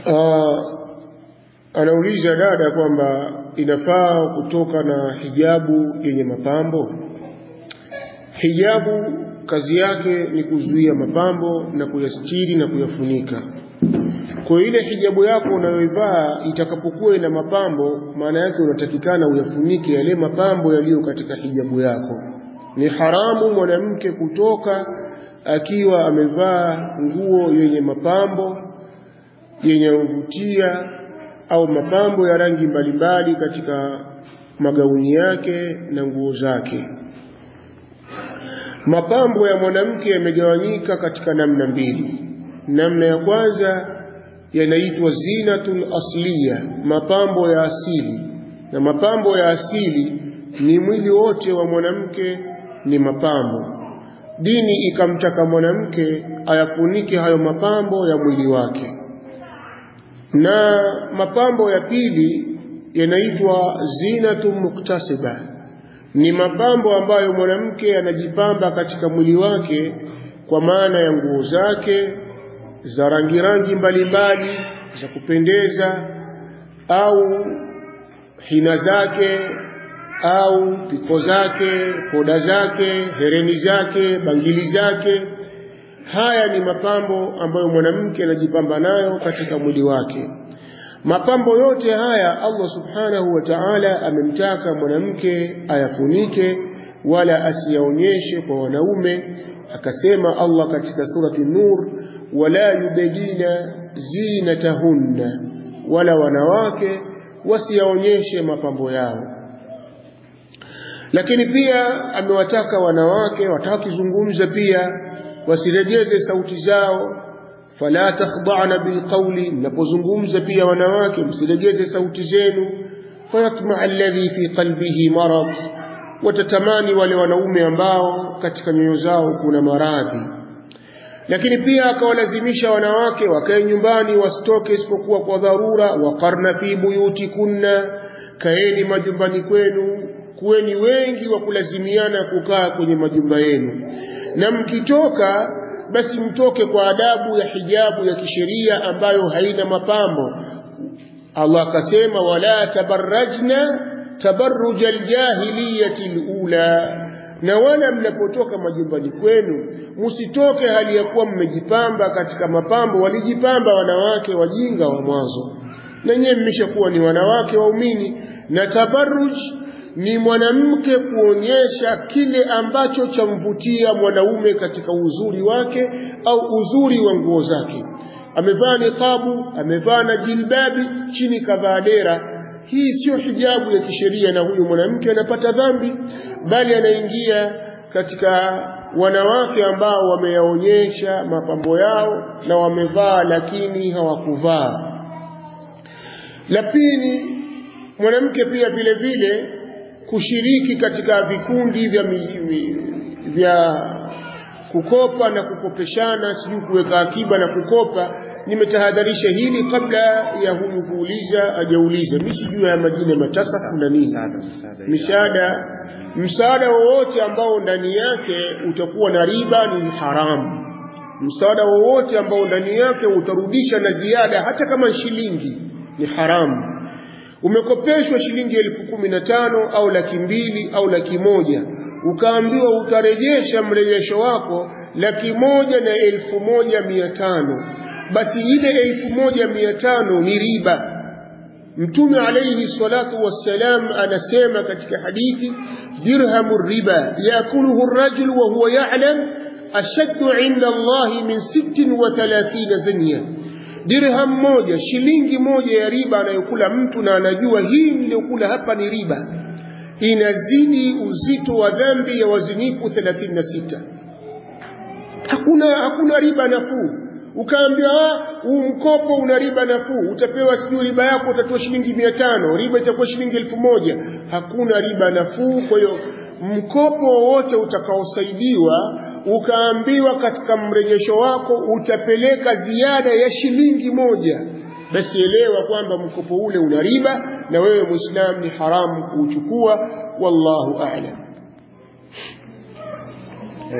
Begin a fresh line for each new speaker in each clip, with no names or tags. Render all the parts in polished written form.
Anauliza dada kwamba inafaa kutoka na hijabu yenye mapambo. Hijabu kazi yake ni kuzuia mapambo na kuyastiri na kuyafunika. Kwa ile hijabu yako unayoivaa itakapokuwa ina mapambo, maana yake unatakikana uyafunike yale mapambo yaliyo katika hijabu yako. Ni haramu mwanamke kutoka akiwa amevaa nguo yenye mapambo yenye kuvutia au mapambo ya rangi mbalimbali katika magauni yake na nguo zake. Mapambo ya mwanamke yamegawanyika katika namna mbili. Namna ya kwanza yanaitwa zinatul asliya, mapambo ya asili. Na mapambo ya asili ni mwili wote wa mwanamke ni mapambo. Dini ikamtaka mwanamke ayafunike hayo mapambo ya mwili wake. Na mapambo ya pili yanaitwa zinatu muktasiba, ni mapambo ambayo mwanamke anajipamba katika mwili wake kwa maana ya nguo zake za rangi mbalimbali za kupendeza, au hina zake au piko zake, poda zake, hereni zake, bangili zake. Haya ni mapambo ambayo mwanamke anajipamba nayo katika mwili wake. Mapambo yote haya Allah subhanahu wa ta'ala amemtaka mwanamke ayafunike wala asiyaonyeshe kwa wanaume. Akasema Allah katika surati Nur, wala yubdina zinatahunna, wala wanawake wasiyaonyeshe mapambo yao. Lakini pia amewataka wanawake watakizungumza pia wasirejeze sauti zao. Fala takhda'na bilqawli, mnapozungumza pia wanawake msirejeze sauti zenu. Fayatma alladhi fi qalbihi marad, watatamani wale wanaume ambao katika nyoyo zao kuna maradhi. Lakini pia akawalazimisha wanawake wakae nyumbani wasitoke isipokuwa kwa dharura. Waqarna fi buyutikunna, kaeni majumbani kwenu, kuweni wengi wa kulazimiana kukaa kwenye majumba yenu. Na mkitoka basi mtoke kwa adabu ya hijabu ya kisheria ambayo haina mapambo. Allah akasema wala tabarrajna tabarruj aljahiliyati alula, na wala mnapotoka majumbani kwenu msitoke hali ya kuwa mmejipamba katika mapambo walijipamba wanawake wajinga wa mwanzo. Na nyewe mmeshakuwa ni wanawake waumini. Na tabarruj ni mwanamke kuonyesha kile ambacho chamvutia mwanaume katika uzuri wake au uzuri wa nguo zake. Amevaa niqabu, amevaa na jilbabi, chini kavaa dera. Hii sio hijabu ya kisheria, na huyu mwanamke anapata dhambi, bali anaingia katika wanawake ambao wameyaonyesha mapambo yao na wamevaa lakini hawakuvaa. La pili, mwanamke pia vile vile kushiriki katika vikundi vya kukopa na kukopeshana, sijui kuweka akiba na kukopa. Nimetahadharisha hili kabla ya huyu kuuliza hajauliza. Mimi sijui ya majina matasafu na nini. Msaada wowote ambao ndani yake utakuwa na riba ni haramu. Msaada wowote ambao ndani yake utarudisha na ziada hata kama shilingi ni haramu. Umekopeshwa shilingi 15,000 au 200,000 au 100,000, ukaambiwa utarejesha mrejesho wako 100,000 na 1,500, basi ile 1,500 ni riba. Mtume alayhi salatu wassalam anasema katika hadithi, dirhamu riba yakuluhu ar-rajul wa huwa ya'lam ashaddu 'inda Allah min 36 zanya. Dirham moja, shilingi moja ya riba anayokula mtu na anajua hii niliyokula hapa ni riba, inazidi uzito wa dhambi ya wazinifu 36. Hakuna riba nafuu. Ukaambiwa mkopo una riba nafuu, utapewa sijui riba yako utatoa shilingi 500, riba itakuwa shilingi 1,000. Hakuna riba nafuu. Kwa hiyo mkopo wote utakaosaidiwa ukaambiwa katika mrejesho wako utapeleka ziada ya shilingi 1, basi elewa kwamba mkopo ule una riba na wewe Muislamu ni haramu kuchukua. Wallahu a'lam.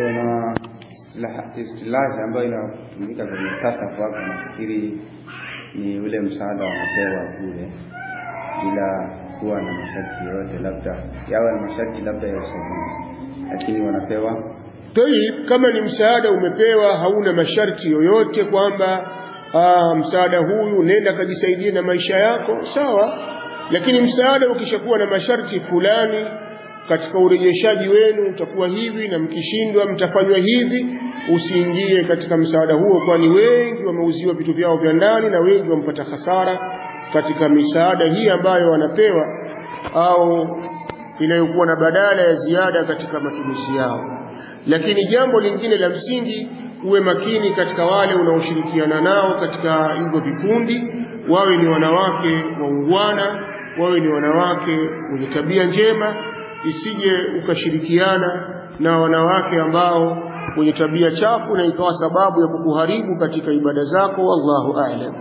Na istilahi ambayo inatumika kwenye tasafu hapa, nafikiri ni ule msaada wanapewa kule bila kuwa na masharti yote, labda yawe na masharti labda ya usajili, lakini wanapewa.
Kama ni msaada umepewa hauna masharti yoyote kwamba msaada huyu nenda kajisaidie na maisha yako, sawa. Lakini msaada ukishakuwa na masharti fulani, katika urejeshaji wenu utakuwa hivi na mkishindwa mtafanywa hivi, usiingie katika msaada huo, kwani wengi wameuziwa vitu vyao vya ndani na wengi wamepata hasara katika misaada hii ambayo wanapewa au inayokuwa na badala ya ziada katika matumizi yao. Lakini jambo lingine la msingi, uwe makini katika wale unaoshirikiana nao katika hivyo vikundi, wawe ni wanawake waungwana, wawe ni wanawake wenye tabia njema, isije ukashirikiana na wanawake ambao wenye tabia chafu na ikawa sababu ya kukuharibu katika ibada zako. Wallahu a'lam.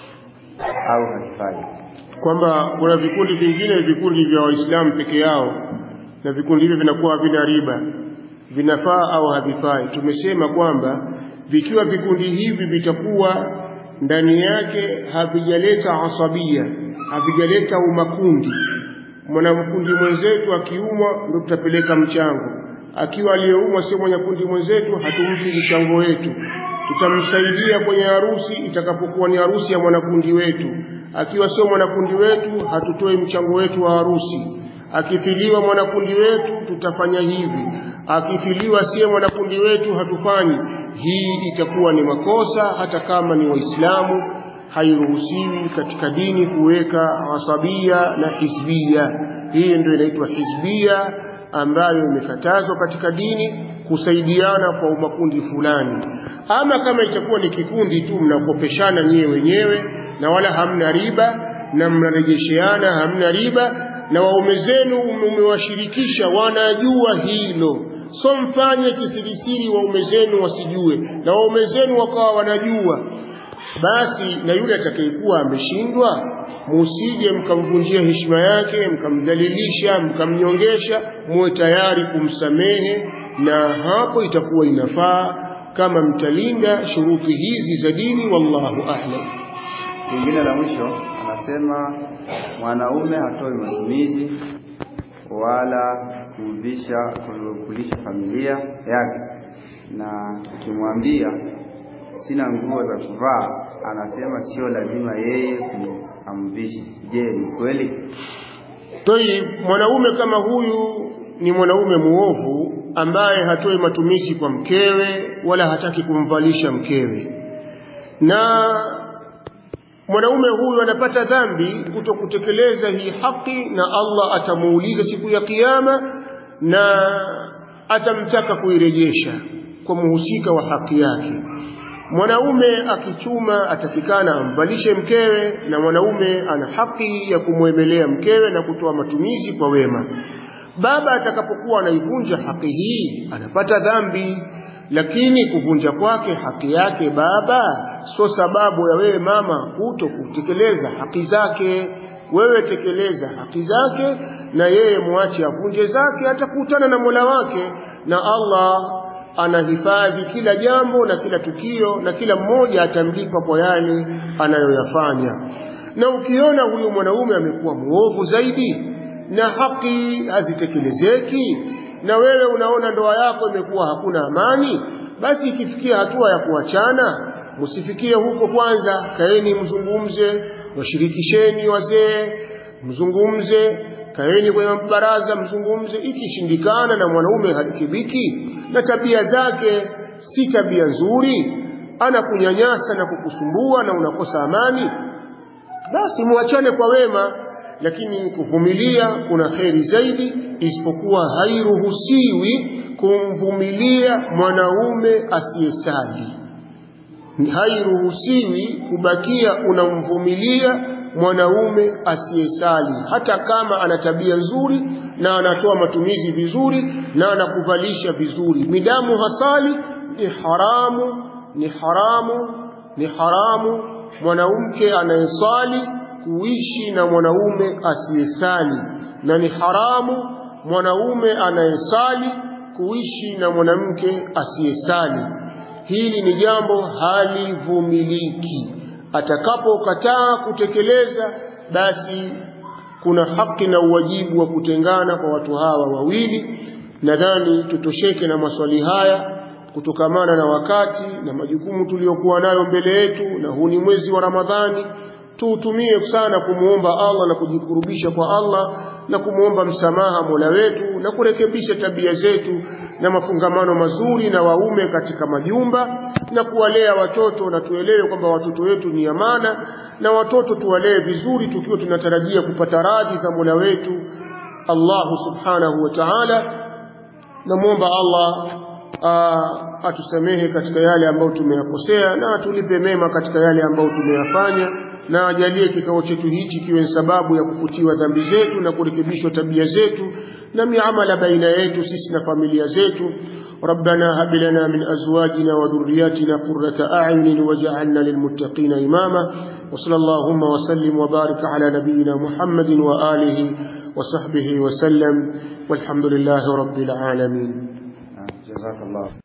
Au haifai
kwamba kuna vikundi vingine, vikundi vya Waislamu peke yao, na vikundi hivi vinakuwa vina riba, vinafaa au havifai. Tumesema kwamba vikiwa vikundi hivi vitakuwa ndani yake havijaleta asabia, havijaleta umakundi, mwanamkundi mwenzetu akiumwa ndio tutapeleka mchango, akiwa aliyeumwa sio mwanamkundi mwenzetu hatumpi mchango wetu, tutamsaidia kwenye harusi itakapokuwa ni harusi ya mwanakundi wetu, akiwa sio mwanakundi wetu hatutoi mchango wetu wa harusi, akifiliwa mwanakundi wetu tutafanya hivi, akifiliwa si mwanakundi wetu hatufanyi. Hii itakuwa ni makosa, hata kama ni Waislamu. Hairuhusiwi katika dini kuweka asabia na hizbia. Hii ndio inaitwa hizbia, ambayo imekatazwa katika dini, kusaidiana kwa makundi fulani. Ama kama itakuwa ni kikundi tu mnakopeshana nyewe wenyewe na wala hamna riba na mnarejesheana, hamna riba, na waume zenu umewashirikisha wanajua hilo, so mfanye kisirisiri waume zenu wasijue, na waume zenu wakawa wanajua, basi na yule atakayekuwa ameshindwa musije mkamvunjia heshima yake, mkamdhalilisha, mkamnyongesha, muwe tayari kumsamehe, na hapo itakuwa inafaa kama mtalinda shuruti hizi za dini. Wallahu a'lam.
Lingine la mwisho anasema mwanaume hatoi matumizi wala kulisha familia yake, na ukimwambia sina nguo za kuvaa anasema sio lazima yeye amvishe. Je, ni kweli?
Mwanaume kama huyu ni mwanaume muovu ambaye hatoi matumizi kwa mkewe wala hataki kumvalisha mkewe, na mwanaume huyu anapata dhambi kutokutekeleza hii haki, na Allah atamuuliza siku ya kiyama na atamtaka kuirejesha kwa muhusika wa haki yake. Mwanaume akichuma atakikana amvalishe mkewe, na mwanaume ana haki ya kumwemelea mkewe na kutoa matumizi kwa wema. Baba atakapokuwa anaivunja haki hii anapata dhambi, lakini kuvunja kwake haki yake baba sio sababu ya wewe mama kuto kutekeleza haki zake. Wewe tekeleza haki zake na yeye muache avunje zake, atakutana na Mola wake, na Allah anahifadhi kila jambo na kila tukio, na kila mmoja atamlipa kwa yale anayoyafanya. Na ukiona huyu mwanaume amekuwa muovu zaidi na haki hazitekelezeki, na wewe unaona ndoa yako imekuwa hakuna amani, basi ikifikia hatua ya kuachana, msifikie huko kwanza. Kaeni mzungumze, washirikisheni wazee, mzungumze, kaeni kwenye baraza mzungumze. Ikishindikana na mwanaume harekebiki na tabia zake si tabia nzuri, anakunyanyasa na kukusumbua na unakosa amani, basi muachane kwa wema. Lakini kuvumilia kuna kheri zaidi, isipokuwa hairuhusiwi kumvumilia mwanaume asiyesali. Hairuhusiwi kubakia unamvumilia mwanaume asiyesali, hata kama ana tabia nzuri na anatoa matumizi vizuri na anakuvalisha vizuri, midamu hasali. Ni haramu mwanamke anayesali kuishi na mwanaume asiyesali, na ni haramu mwanaume anayesali kuishi na mwanamke asiyesali. Hili ni jambo halivumiliki. Atakapokataa kutekeleza, basi kuna haki na uwajibu wa kutengana kwa watu hawa wawili. Nadhani tutosheke na maswali haya kutokamana na wakati na majukumu tuliyokuwa nayo mbele yetu, na huu ni mwezi wa Ramadhani. Tuutumie sana kumuomba Allah na kujikurubisha kwa Allah na kumuomba msamaha Mola wetu na kurekebisha tabia zetu na mafungamano mazuri na waume katika majumba na kuwalea watoto, na tuelewe kwamba watoto wetu ni amana, na watoto tuwalee vizuri tukiwa tunatarajia kupata radhi za Mola wetu Allah subhanahu wa ta'ala. Namuomba Allah atusamehe katika yale ambayo tumeyakosea na atulipe mema katika yale ambayo tumeyafanya, na ajalie kikao chetu hichi kiwe sababu ya kufutiwa dhambi zetu na kurekebishwa tabia zetu na miamala baina yetu sisi na familia zetu. ربنا هب لنا من أزواجنا وذرياتنا قرة أعين واجعلنا للمتقين إماما. وصلى اللهم وسلم وبارك على نبينا محمد وآله وصحبه وسلم، والحمد لله رب العالمين.
جزاك الله.